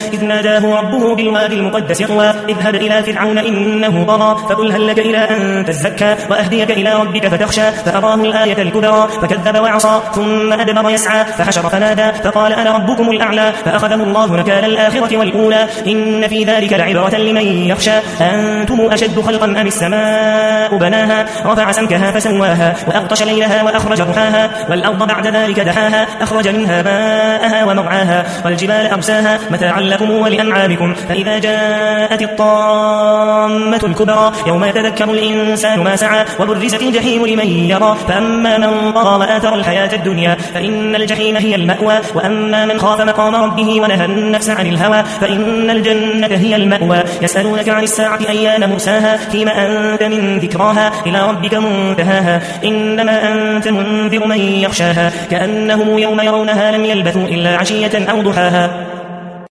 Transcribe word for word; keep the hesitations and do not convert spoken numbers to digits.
إذ ناداه ربه بالوادي المقدس طوى اذهب إلى فرعون إنه طغى فقل هل لك إلى أن تزكى وأهديك إلى ربك فتخشى فأراه الآية الكبرى فكذب وعصى ثم أدبر يسعى فحشر فنادى فقال أنا ربكم الأعلى فأخذه الله نكال الآخرة والأولى إن في ذلك لعبرة لمن يخشى أنتم أشد خلقا أم السماء بناها رفع سمكها فسواها وأغطش ليلها وأخرج ضحاها والأرض بعد ذلك دحاها أخرج منها ماءها ومرعاها والجبال أرساها متاعا لكم ولأنعامكم فإذا جاءت الطامة الكبرى يوم يتذكر الإنسان ما سعى وبرزت الجحيم لمن يرى فأما من طغى وآثر الحياة الدنيا فإن الجحيم هي المأوى وأما من خاف مقام ربه ونهى النفس عن الهوى فإن الجنة هي المأوى يسألونك عن الساعة أيان مرساها فيما أنت من ذكراها إلى ربك منتهاها إنما أنت منذر من يخشاها كأنهم يوم يرونها لم يلبثوا إلا عشية أو ضحاها